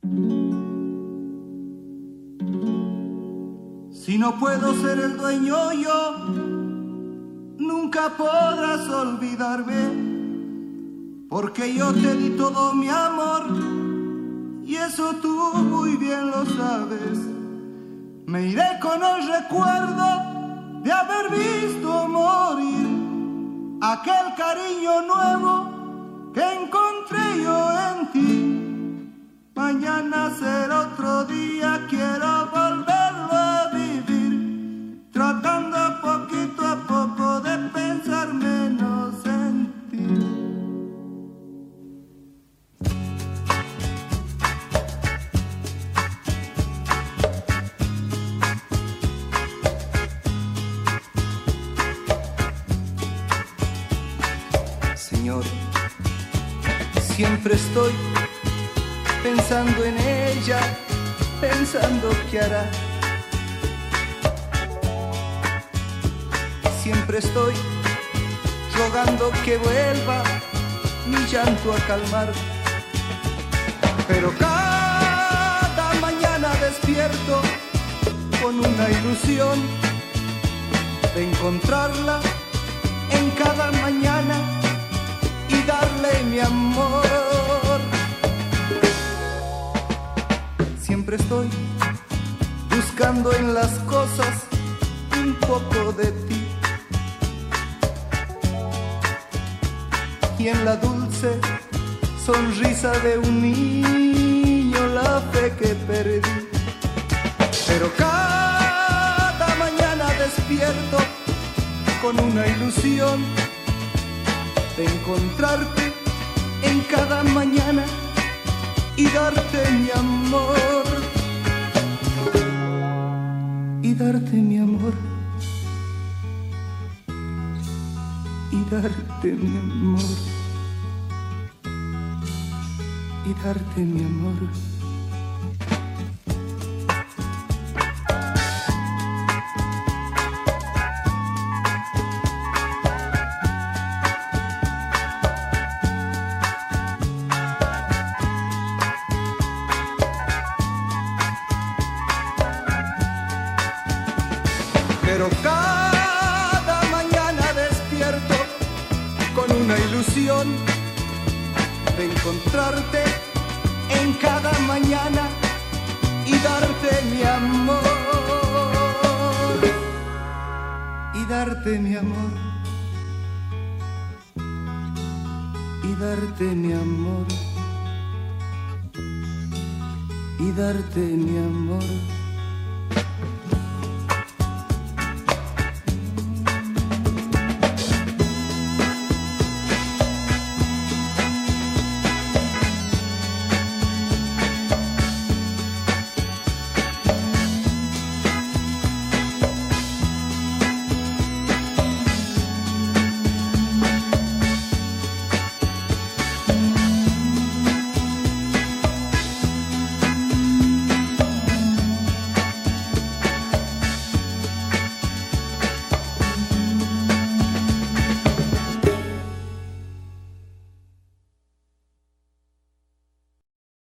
Si no puedo ser el dueño yo, nunca podrás olvidarme, porque yo te di todo mi amor, y eso tú muy bien lo sabes. Me iré con el recuerdo de haber visto morir aquel cariño nuevo que encontré yo en ti. Mañana será otro día, quiero volverlo a vivir, tratando poquito a poco de pensar menos en ti. Señor, siempre estoy pensando en ella, pensando qué hará. Siempre estoy rogando que vuelva mi llanto a calmar. Pero cada mañana despierto con una ilusión de encontrarla en cada mañana y darle mi amor. Siempre estoy buscando en las cosas un poco de ti, y en la dulce sonrisa de un niño la fe que perdí. Pero cada mañana despierto con una ilusión de encontrarte en cada mañana y darte mi amor, y darte mi amor, y darte mi amor, y darte mi amor. Pero cada mañana despierto con una ilusión de encontrarte en cada mañana y darte mi amor, y darte mi amor, y darte mi amor, y darte mi amor.